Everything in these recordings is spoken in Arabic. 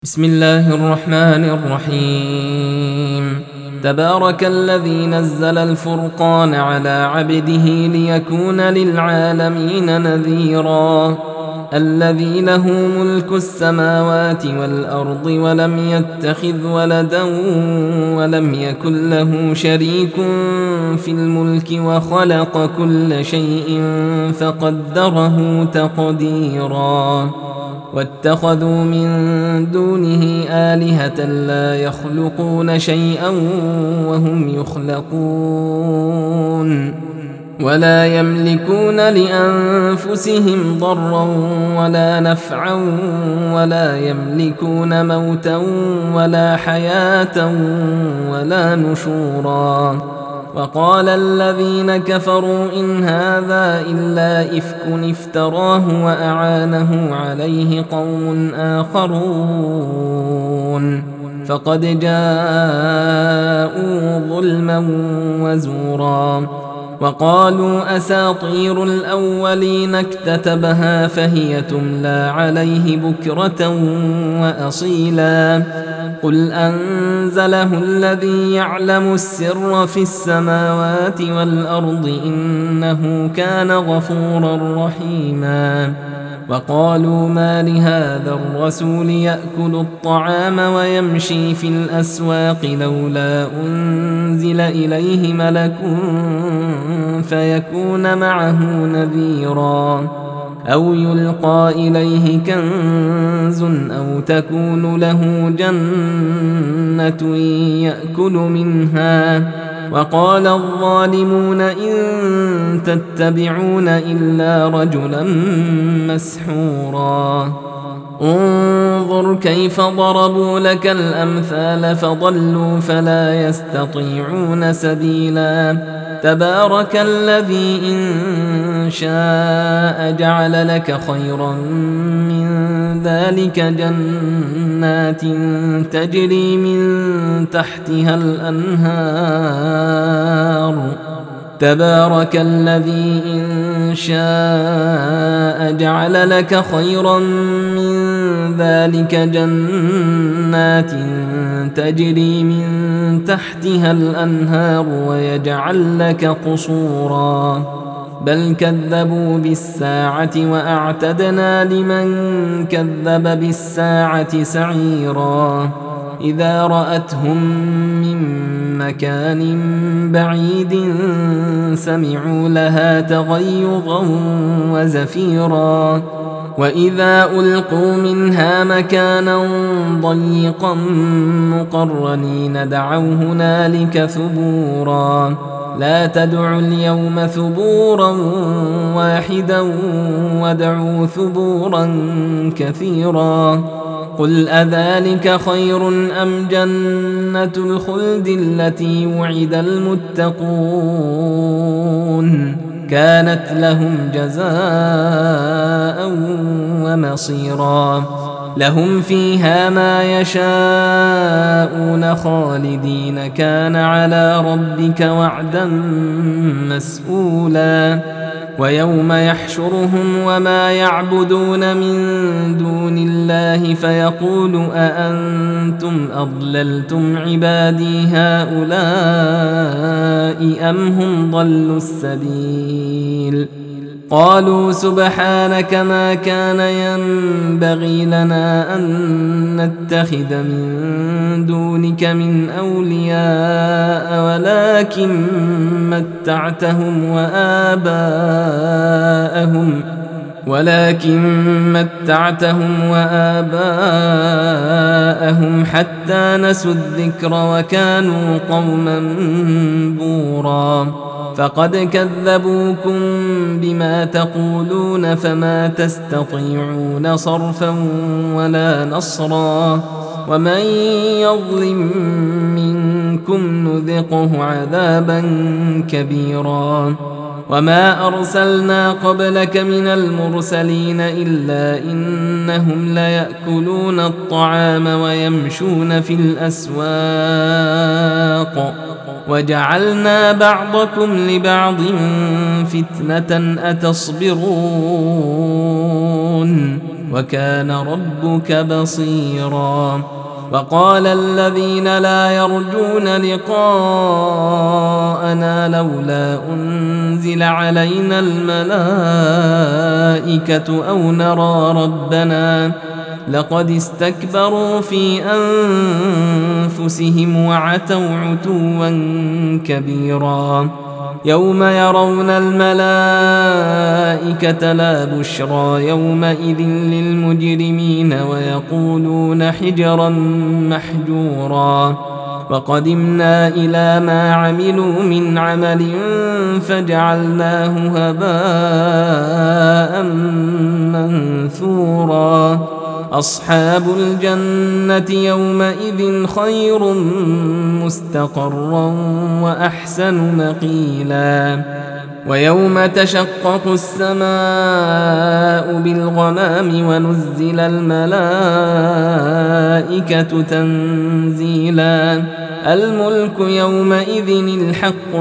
بسم الله الرحمن الرحيم. تبارك الذي نزل الفرقان على عبده ليكون للعالمين نذيرا. الذي له ملك السماوات والأرض ولم يتخذ ولدا ولم يكن له شريك في الملك وخلق كل شيء فقدره تقديرا. واتخذوا من دونه آلهة لا يخلقون شيئا وهم يخلقون ولا يملكون لأنفسهم ضرا ولا نفعا ولا يملكون موتا ولا حياة ولا نشورا. وقال الذين كفروا إن هذا إلا إفك افتراه وأعانه عليه قوم آخرون فقد جاءوا ظلما وزورا. وقالوا أساطير الأولين اكتتبها فهي تملى عليه بكرة وأصيلا. قل أنزله الذي يعلم السر في السماوات والأرض إنه كان غفورا رحيما. وقالوا ما لهذا الرسول يأكل الطعام ويمشي في الأسواق لولا أنزل إليه ملك فيكون معه نذيرا أو يلقى إليه كنز أو تكون له جنة يأكل منها. وقال الظالمون إن تتبعون إلا رجلا مسحورا. انظر كيف ضربوا لك الأمثال فضلوا فلا يستطيعون سبيلا. تبارك الذي إن شاء جعل لك خيرا من ذلك جنات تجري من تحتها الأنهار. تبارك الذي إن شاء جعل لك خيرا من ذلك جنات تجري من تحتها الأنهار ويجعل لك قصورا. بل كذبوا بالساعة وأعتدنا لمن كذب بالساعة سعيرا. إذا رأتهم من مكان بعيد سمعوا لها تغيظا وزفيرا. وإذا ألقوا منها مكانا ضيقا مقرنين دعوا هنالك ثبورا. لا تدعوا اليوم ثبورا واحدا وادعوا ثبورا كثيرا. قل أذلك خير أم جنة الخلد التي وعد المتقون كانت لهم جزاء ومصيرا. لهم فيها ما يشاءون خالدين كان على ربك وعدا مسئولا. ويوم يحشرهم وما يعبدون من دون الله فيقول أأنتم أضللتم عبادي هؤلاء أم هم ضلوا السبيل. قالوا سبحانك ما كان ينبغي لنا أن نتخذ من دونك من أولياء ولكن متعتهم وآباءهم حتى نسوا الذكر وكانوا قوما بورا. فقد كذبوكم بما تقولون فما تستطيعون صرفا ولا نصرا. ومن يظلم منكم نذقه عذابا كبيرا. وما أرسلنا قبلك من المرسلين إلا إنهم ليأكلون الطعام ويمشون في الأسواق وجعلنا بعضكم لبعض فتنة أتصبرون وكان ربك بصيرا. وقال الذين لا يرجون لقاءنا لولا أنزل علينا الملائكة أو نرى ربنا لقد استكبروا في أنفسهم وعتوا عتوا كبيرا. يوم يرون الملائكة لا بشرى يومئذ للمجرمين ويقولون حجرا محجورا. وقدمنا إلى ما عملوا من عمل فجعلناه هباء منثورا. أصحاب الجنة يومئذ خير مستقرا وأحسن مقيلا. ويوم تشقق السماء بالغمام ونزل الملائكة تنزيلا. الملك يومئذ الحق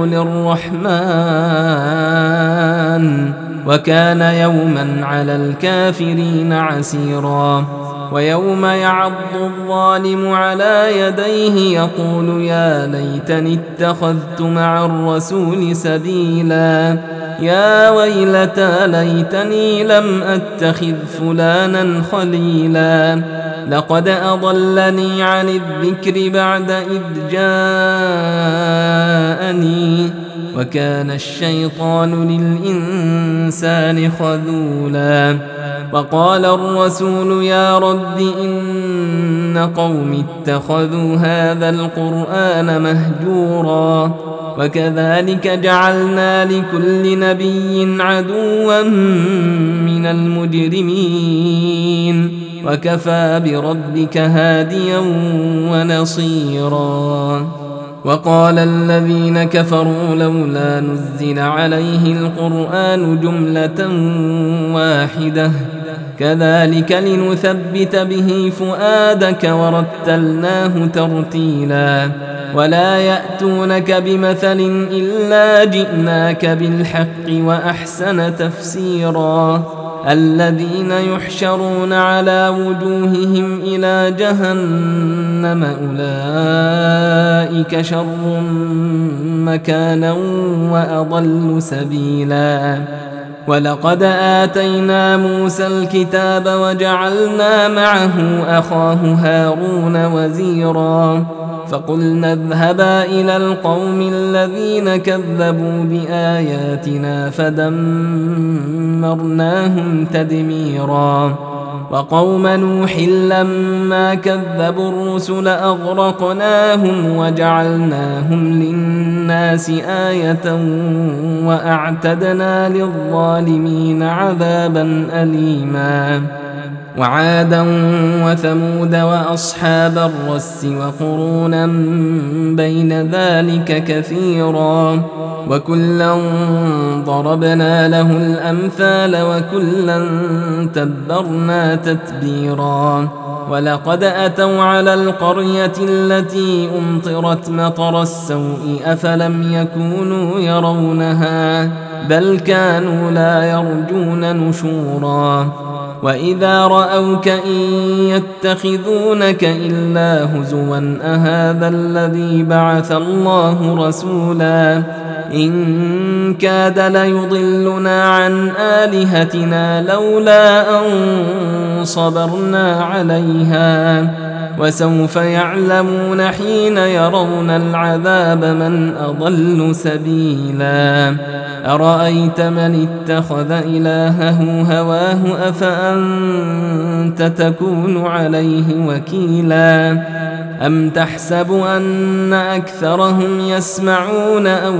للرحمن وكان يوما على الكافرين عسيرا. ويوم يعض الظالم على يديه يقول يا ليتني اتخذت مع الرسول سبيلا. يا ويلتى ليتني لم أتخذ فلانا خليلا. لقد أضلني عن الذكر بعد إذ جاءني وكان الشيطان للإنسان خذولا. وقال الرسول يا رب إن قوم اتخذوا هذا القرآن مهجورا. وكذلك جعلنا لكل نبي عدوا من المجرمين وكفى بربك هاديا ونصيرا. وقال الذين كفروا لولا نزل عليه القرآن جملة واحدة كذلك لنثبت به فؤادك ورتلناه ترتيلا. ولا يأتونك بمثل إلا جئناك بالحق وأحسن تفسيرا. الذين يحشرون على وجوههم إلى جهنم أولئك شر مكانا وأضل سبيلا. ولقد آتينا موسى الكتاب وجعلنا معه أخاه هارون وزيرا. فقلنا اذهبا إلى القوم الذين كذبوا بآياتنا فدمرناهم تدميرا. وقوم نوح لما كذبوا الرسل أغرقناهم وجعلناهم للناس آية وأعتدنا للظالمين عذابا أليما. وعادا وثمود وأصحاب الرس وقرونا بين ذلك كثيرا. وكلا ضربنا له الأمثال وكلا تبرنا تتبيرا. ولقد أتوا على القرية التي أمطرت مطر السوء أفلم يكونوا يرونها بل كانوا لا يرجون نشورا. وإذا رأوك إن يتخذونك إلا هزوا أهذا الذي بعث الله رسولا. إن كاد ليضلنا عن آلهتنا لولا أن صبرنا عليها. وسوف يعلمون حين يرون العذاب من أضل سبيلا. أرأيت من اتخذ إلهه هواه أفأنت تكون عليه وكيلا. أم تحسب أن أكثرهم يسمعون أو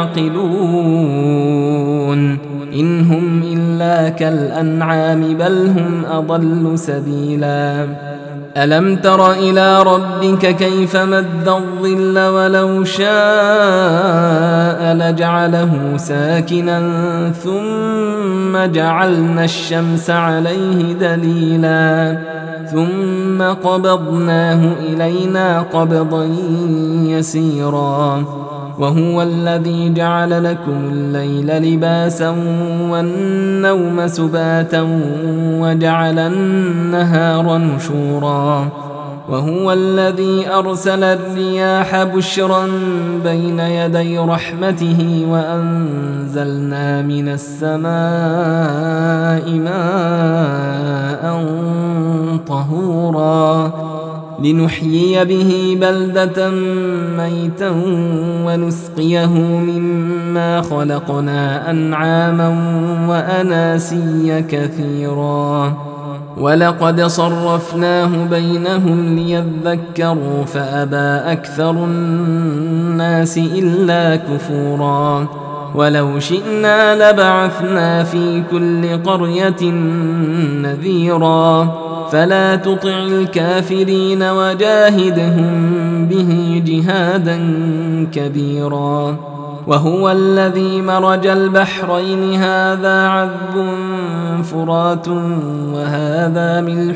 يعقلون إن هم إلا كالأنعام بل هم أضل سبيلا. ألم تر إلى ربك كيف مد الظل ولو شاء لجعله ساكنا ثم جعلنا الشمس عليه دليلا ثم قبضناه إلينا قبضا يسيرا. وهو الذي جعل لكم الليل لباسا والنوم سباتا وجعل النهار نشورا وهو الذي أرسل الرياح بشرا بين يدي رحمته وأنزلنا من السماء ماء طهورا لنحيي به بلدة ميتا ونسقيه مما خلقنا أنعاما وأناسيا كثيرا ولقد صرفناه بينهم ليذكروا فأبى أكثر الناس إلا كفورا ولو شئنا لبعثنا في كل قرية نذيرا فلا تطع الكافرين وجاهدهم به جهادا كبيرا وهو الذي مرج البحرين هذا عذب فرات وهذا ملح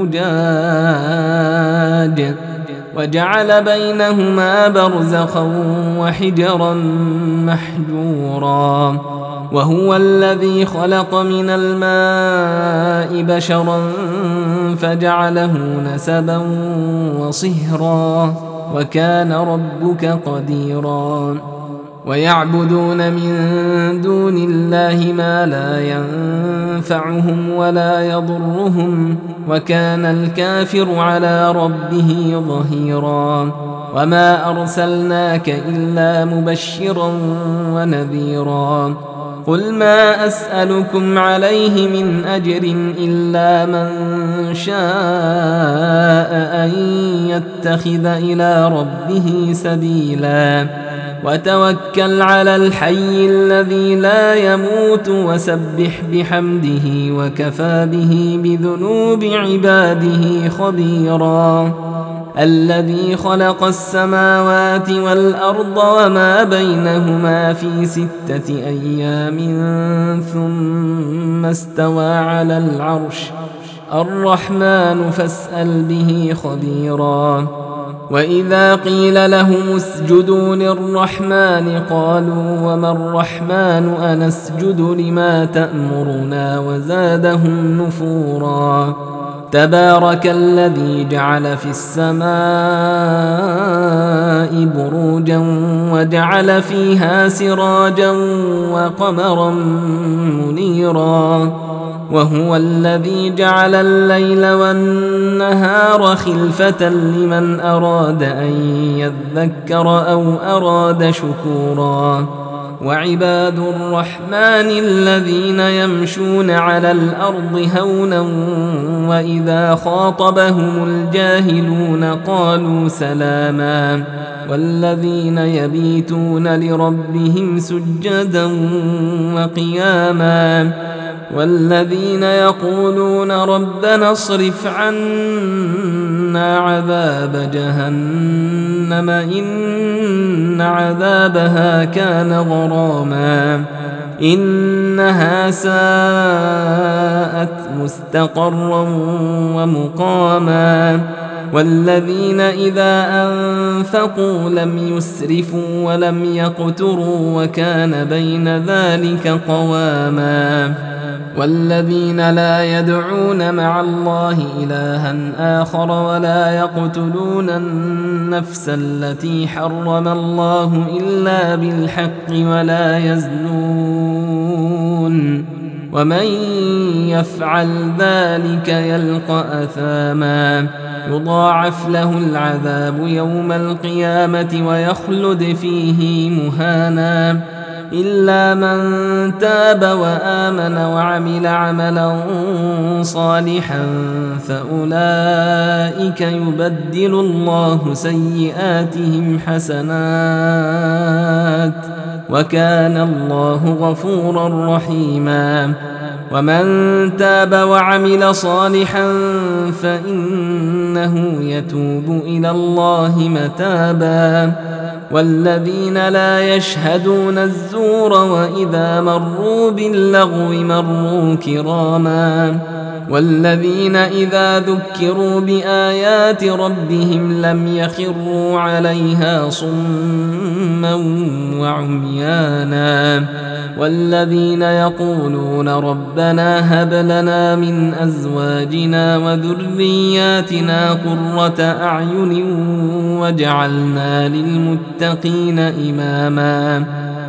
أجاج وجعل بينهما برزخا وحجرا محجورا وهو الذي خلق من الماء بشرا فجعله نسبا وصهرا وكان ربك قديرا ويعبدون من دون الله ما لا ينفعهم ولا يضرهم وكان الكافر على ربه ظهيرا وما أرسلناك إلا مبشرا ونذيرا قل ما أسألكم عليه من أجر إلا من شاء أن يتخذ إلى ربه سبيلا وتوكل على الحي الذي لا يموت وسبح بحمده وكفى به بذنوب عباده خبيرا الذي خلق السماوات والأرض وما بينهما في 6 أيام ثم استوى على العرش الرحمن فاسأل به خبيرا وإذا قيل لهم اسجدوا للرحمن قالوا وما الرحمن أنسجد لما تأمرنا وزادهم نفورا تبارك الذي جعل في السماء بروجا وجعل فيها سراجا وقمرا منيرا وهو الذي جعل الليل والنهار خلفة لمن أراد أن يذكر أو أراد شكورا وعباد الرحمن الذين يمشون على الأرض هونا وإذا خاطبهم الجاهلون قالوا سلاما والذين يبيتون لربهم سجدا وقياما والذين يقولون ربنا اصرف عنا عذاب جهنم إن عذابها كان غراما إنها ساءت مستقرا ومقاما والذين إذا أنفقوا لم يسرفوا ولم يقتروا وكان بين ذلك قواما والذين لا يدعون مع الله إلها آخر ولا يقتلون النفس التي حرم الله إلا بالحق ولا يزنون ومن يفعل ذلك يلقى أثاما يضاعف له العذاب يوم القيامة ويخلد فيه مهانا إلا من تاب وآمن وعمل عملا صالحا فأولئك يبدل الله سيئاتهم حسنات وكان الله غفورا رحيما ومن تاب وعمل صالحا فإنه يتوب إلى الله متابا والذين لا يشهدون الزور وإذا مروا باللغو مروا كراما والذين إذا ذكروا بآيات ربهم لم يخروا عليها صما وعميانا والذين يقولون ربنا هب لنا من أزواجنا وذرياتنا قرة أعين واجعلنا للمتقين إماما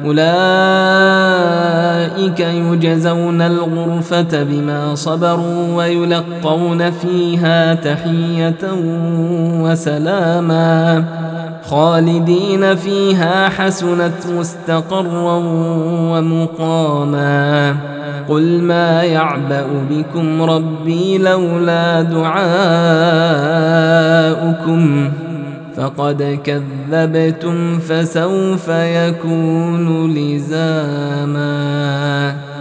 أولئك يجزون الغرفة بما صبروا ويلقون فيها تحية وسلاما خالدين فيها حسنت مستقرا ومقاما قل ما يعبأ بكم ربي لولا دعاؤكم فقد كذبتم فسوف يكون لزاما.